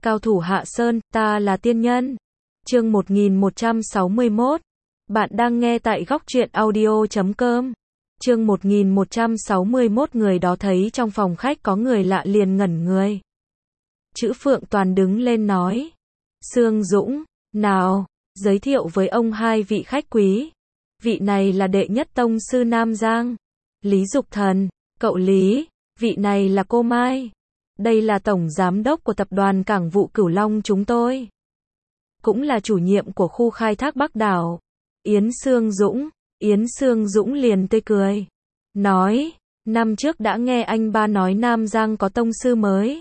Cao thủ hạ sơn, ta là tiên nhân. Chương 1161. Bạn đang nghe tại góc truyện audio.com. Chương 1161. Người đó thấy trong phòng khách có người lạ liền ngẩn người. Chữ Phượng Toàn đứng lên nói. Sương Dũng, nào, giới thiệu với ông hai vị khách quý. Vị này là đệ nhất tông sư Nam Giang, Lý Dục Thần. Cậu Lý, vị này là cô Mai. Đây là tổng giám đốc của tập đoàn Cảng vụ Cửu Long chúng tôi. Cũng là chủ nhiệm của khu khai thác Bắc Đảo. Yến Sương Dũng liền tươi cười. Nói, năm trước đã nghe anh ba nói Nam Giang có tông sư mới.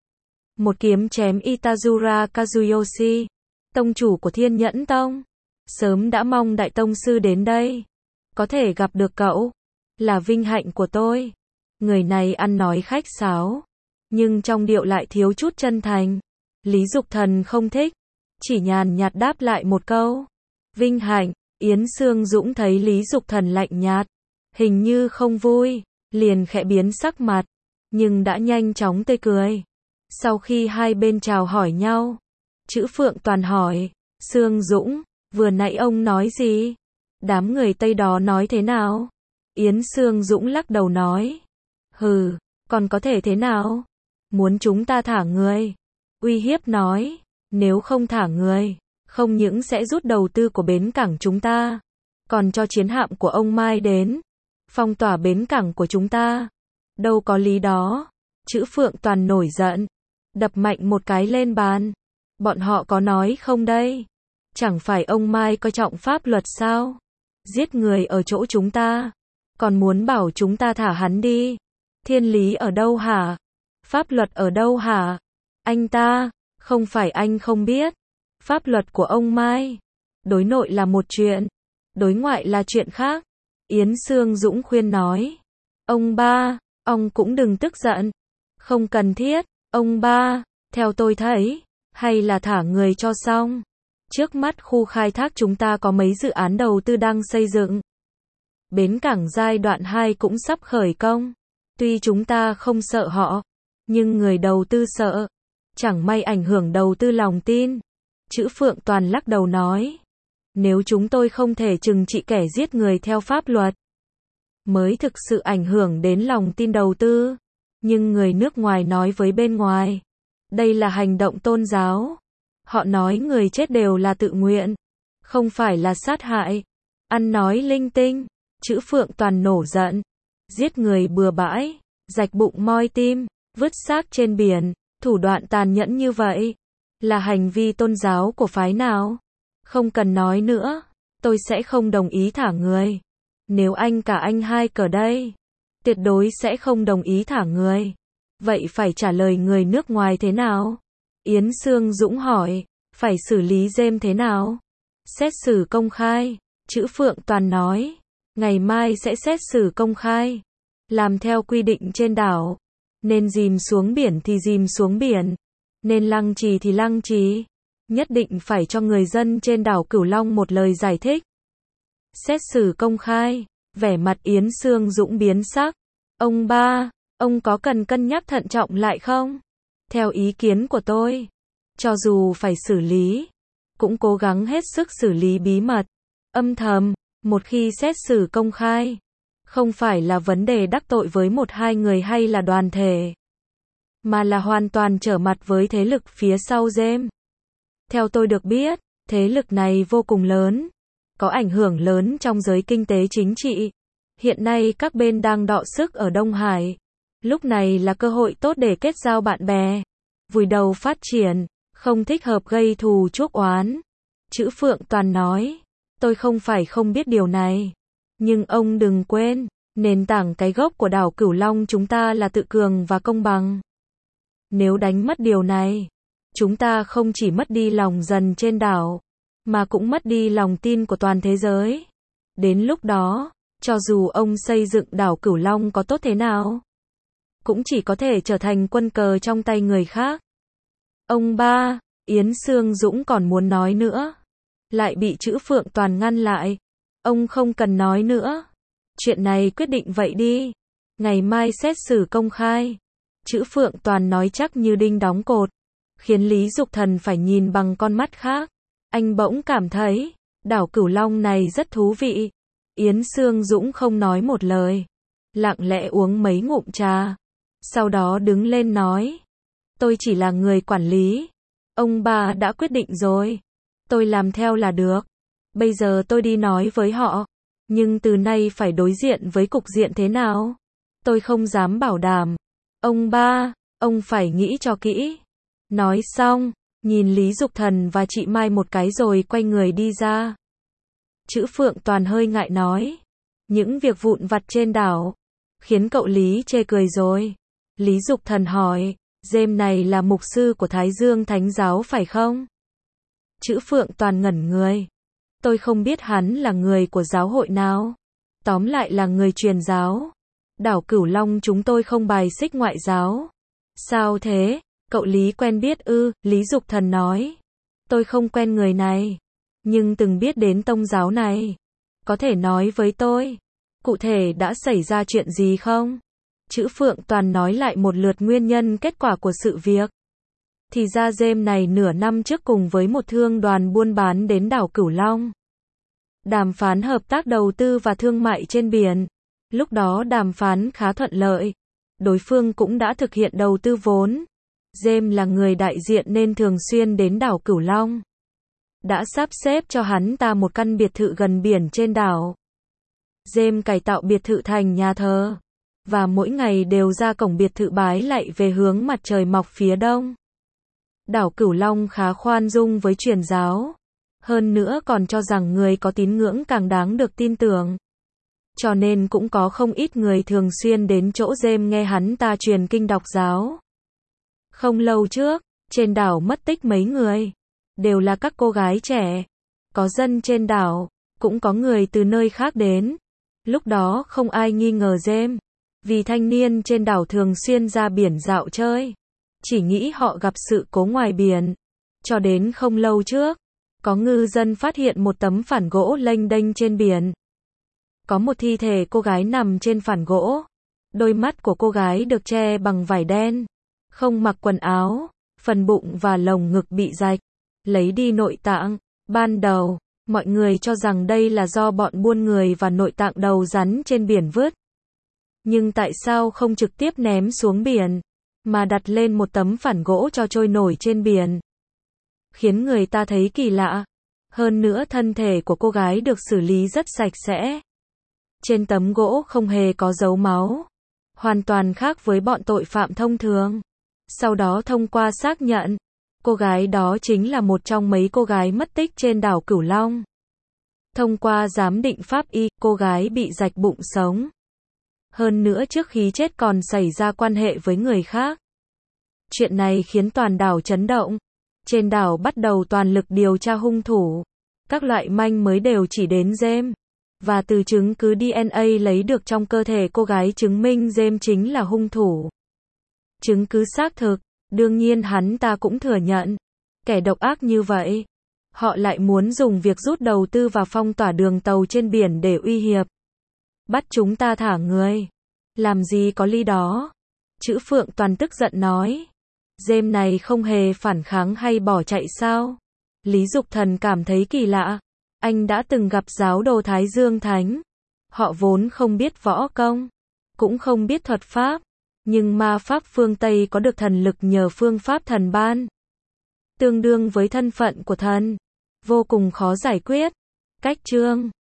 Một kiếm chém Itazura Kazuyoshi, tông chủ của Thiên Nhẫn Tông. Sớm đã mong đại tông sư đến đây. Có thể gặp được cậu, là vinh hạnh của tôi. Người này ăn nói khách sáo, nhưng trong điệu lại thiếu chút chân thành. Lý Dục Thần không thích, chỉ nhàn nhạt đáp lại một câu. Vinh hạnh. Yến Sương Dũng thấy Lý Dục Thần lạnh nhạt, hình như không vui, liền khẽ biến sắc mặt, nhưng đã nhanh chóng tươi cười. Sau khi hai bên chào hỏi nhau, Chữ Phượng Toàn hỏi, Sương Dũng, vừa nãy ông nói gì? Đám người Tây đó nói thế nào? Yến Sương Dũng lắc đầu nói, hừ, còn có thể thế nào? Muốn chúng ta thả người. Uy hiếp nói, nếu không thả người, không những sẽ rút đầu tư của bến cảng chúng ta, còn cho chiến hạm của ông Mai đến, phong tỏa bến cảng của chúng ta. Đâu có lý đó. Chữ Phượng Toàn nổi giận, đập mạnh một cái lên bàn. Bọn họ có nói không đây? Chẳng phải ông Mai coi trọng pháp luật sao? Giết người ở chỗ chúng ta, còn muốn bảo chúng ta thả hắn đi. Thiên lý ở đâu hả? Pháp luật ở đâu hả? Anh ta, không phải anh không biết. Pháp luật của ông Mai, đối nội là một chuyện, đối ngoại là chuyện khác. Yến Sương Dũng khuyên nói. Ông ba, ông cũng đừng tức giận. Không cần thiết, ông ba, theo tôi thấy, hay là thả người cho xong. Trước mắt khu khai thác chúng ta có mấy dự án đầu tư đang xây dựng. Bến cảng giai đoạn 2 cũng sắp khởi công. Tuy chúng ta không sợ họ, nhưng người đầu tư sợ. Chẳng may ảnh hưởng đầu tư lòng tin. Chữ Phượng Toàn lắc đầu nói. Nếu chúng tôi không thể trừng trị kẻ giết người theo pháp luật, mới thực sự ảnh hưởng đến lòng tin đầu tư. Nhưng người nước ngoài nói với bên ngoài, đây là hành động tôn giáo. Họ nói người chết đều là tự nguyện, không phải là sát hại. Ăn nói linh tinh. Chữ Phượng Toàn nổ giận. Giết người bừa bãi, rạch bụng moi tim, vứt xác trên biển, thủ đoạn tàn nhẫn như vậy, là hành vi tôn giáo của phái nào? Không cần nói nữa, tôi sẽ không đồng ý thả người. Nếu anh cả anh hai ở đây, tuyệt đối sẽ không đồng ý thả người. Vậy phải trả lời người nước ngoài thế nào? Yến Sương Dũng hỏi, phải xử lý James thế nào? Xét xử công khai. Chữ Phượng Toàn nói, ngày mai sẽ xét xử công khai. Làm theo quy định trên đảo. Nên dìm xuống biển thì dìm xuống biển. Nên lăng trì thì lăng trì. Nhất định phải cho người dân trên đảo Cửu Long một lời giải thích. Xét xử công khai. Vẻ mặt Yến Sương Dũng biến sắc. Ông ba, ông có cần cân nhắc thận trọng lại không? Theo ý kiến của tôi, cho dù phải xử lý, cũng cố gắng hết sức xử lý bí mật, âm thầm. Một khi xét xử công khai, không phải là vấn đề đắc tội với một hai người hay là đoàn thể, mà là hoàn toàn trở mặt với thế lực phía sau James. Theo tôi được biết, thế lực này vô cùng lớn, có ảnh hưởng lớn trong giới kinh tế chính trị. Hiện nay các bên đang đọ sức ở Đông Hải. Lúc này là cơ hội tốt để kết giao bạn bè, vùi đầu phát triển, không thích hợp gây thù chuốc oán. Chữ Phượng Toàn nói, tôi không phải không biết điều này. Nhưng ông đừng quên, nền tảng cái gốc của đảo Cửu Long chúng ta là tự cường và công bằng. Nếu đánh mất điều này, chúng ta không chỉ mất đi lòng dân trên đảo, mà cũng mất đi lòng tin của toàn thế giới. Đến lúc đó, cho dù ông xây dựng đảo Cửu Long có tốt thế nào, cũng chỉ có thể trở thành quân cờ trong tay người khác. Ông ba, Yến Sương Dũng còn muốn nói nữa, lại bị Chữ Phượng Toàn ngăn lại. Ông không cần nói nữa. Chuyện này quyết định vậy đi. Ngày mai xét xử công khai. Chữ Phượng Toàn nói chắc như đinh đóng cột. khiến Lý Dục Thần phải nhìn bằng con mắt khác. Anh bỗng cảm thấy, đảo Cửu Long này rất thú vị. Yến Sương Dũng không nói một lời, lặng lẽ uống mấy ngụm trà. Sau đó đứng lên nói, tôi chỉ là người quản lý. Ông bà đã quyết định rồi. Tôi làm theo là được. Bây giờ tôi đi nói với họ. Nhưng từ nay phải đối diện với cục diện thế nào? Tôi không dám bảo đảm. Ông ba, ông phải nghĩ cho kỹ. Nói xong, nhìn Lý Dục Thần và chị Mai một cái rồi quay người đi ra. Chữ Phượng Toàn hơi ngại nói, những việc vụn vặt trên đảo, khiến cậu Lý chê cười rồi. Lý Dục Thần hỏi, James này là mục sư của Thái Dương Thánh Giáo phải không? Chữ Phượng Toàn ngẩn người. Tôi không biết hắn là người của giáo hội nào. Tóm lại là người truyền giáo. Đảo Cửu Long chúng tôi không bài xích ngoại giáo. Sao thế? Cậu Lý quen biết ư? Lý Dục Thần nói. Tôi không quen người này, nhưng từng biết đến tông giáo này. Có thể nói với tôi, cụ thể đã xảy ra chuyện gì không? Chữ Phượng Toàn nói lại một lượt nguyên nhân kết quả của sự việc. Thì ra James này nửa năm trước cùng với một thương đoàn buôn bán đến đảo Cửu Long. Đàm phán hợp tác đầu tư và thương mại trên biển. Lúc đó đàm phán khá thuận lợi. Đối phương cũng đã thực hiện đầu tư vốn. James là người đại diện nên thường xuyên đến đảo Cửu Long. Đã sắp xếp cho hắn ta một căn biệt thự gần biển trên đảo. James cải tạo biệt thự thành nhà thờ. Và mỗi ngày đều ra cổng biệt thự bái lạy về hướng mặt trời mọc phía đông. Đảo Cửu Long khá khoan dung với truyền giáo. Hơn nữa còn cho rằng người có tín ngưỡng càng đáng được tin tưởng. Cho nên cũng có không ít người thường xuyên đến chỗ James nghe hắn ta truyền kinh đọc giáo. Không lâu trước, trên đảo mất tích mấy người. Đều là các cô gái trẻ. Có dân trên đảo, cũng có người từ nơi khác đến. Lúc đó không ai nghi ngờ James. Vì thanh niên trên đảo thường xuyên ra biển dạo chơi. Chỉ nghĩ họ gặp sự cố ngoài biển. Cho đến không lâu trước, có ngư dân phát hiện một tấm phản gỗ lênh đênh trên biển. Có một thi thể cô gái nằm trên phản gỗ. Đôi mắt của cô gái được che bằng vải đen. Không mặc quần áo, phần bụng và lồng ngực bị rạch. Lấy đi nội tạng. Ban đầu, mọi người cho rằng đây là do bọn buôn người và nội tạng đầu rắn trên biển vứt. Nhưng tại sao không trực tiếp ném xuống biển, mà đặt lên một tấm phản gỗ cho trôi nổi trên biển? Khiến người ta thấy kỳ lạ. Hơn nữa thân thể của cô gái được xử lý rất sạch sẽ. Trên tấm gỗ không hề có dấu máu. Hoàn toàn khác với bọn tội phạm thông thường. Sau đó thông qua xác nhận, cô gái đó chính là một trong mấy cô gái mất tích trên đảo Cửu Long. Thông qua giám định pháp y, cô gái bị rạch bụng sống. Hơn nữa trước khi chết còn xảy ra quan hệ với người khác. Chuyện này khiến toàn đảo chấn động. Trên đảo bắt đầu toàn lực điều tra hung thủ. Các loại manh mới đều chỉ đến James. Và từ chứng cứ DNA lấy được trong cơ thể cô gái chứng minh James chính là hung thủ. Chứng cứ xác thực, đương nhiên hắn ta cũng thừa nhận. Kẻ độc ác như vậy, họ lại muốn dùng việc rút đầu tư và phong tỏa đường tàu trên biển để uy hiếp. Bắt chúng ta thả người. Làm gì có lý đó. Chữ Phượng Toàn tức giận nói. James này không hề phản kháng hay bỏ chạy sao? Lý Dục Thần cảm thấy kỳ lạ. Anh đã từng gặp giáo đồ Thái Dương Thánh. Họ vốn không biết võ công, cũng không biết thuật pháp. Nhưng ma pháp phương Tây có được thần lực nhờ phương pháp thần ban. Tương đương với thân phận của thần. Vô cùng khó giải quyết. Cách chương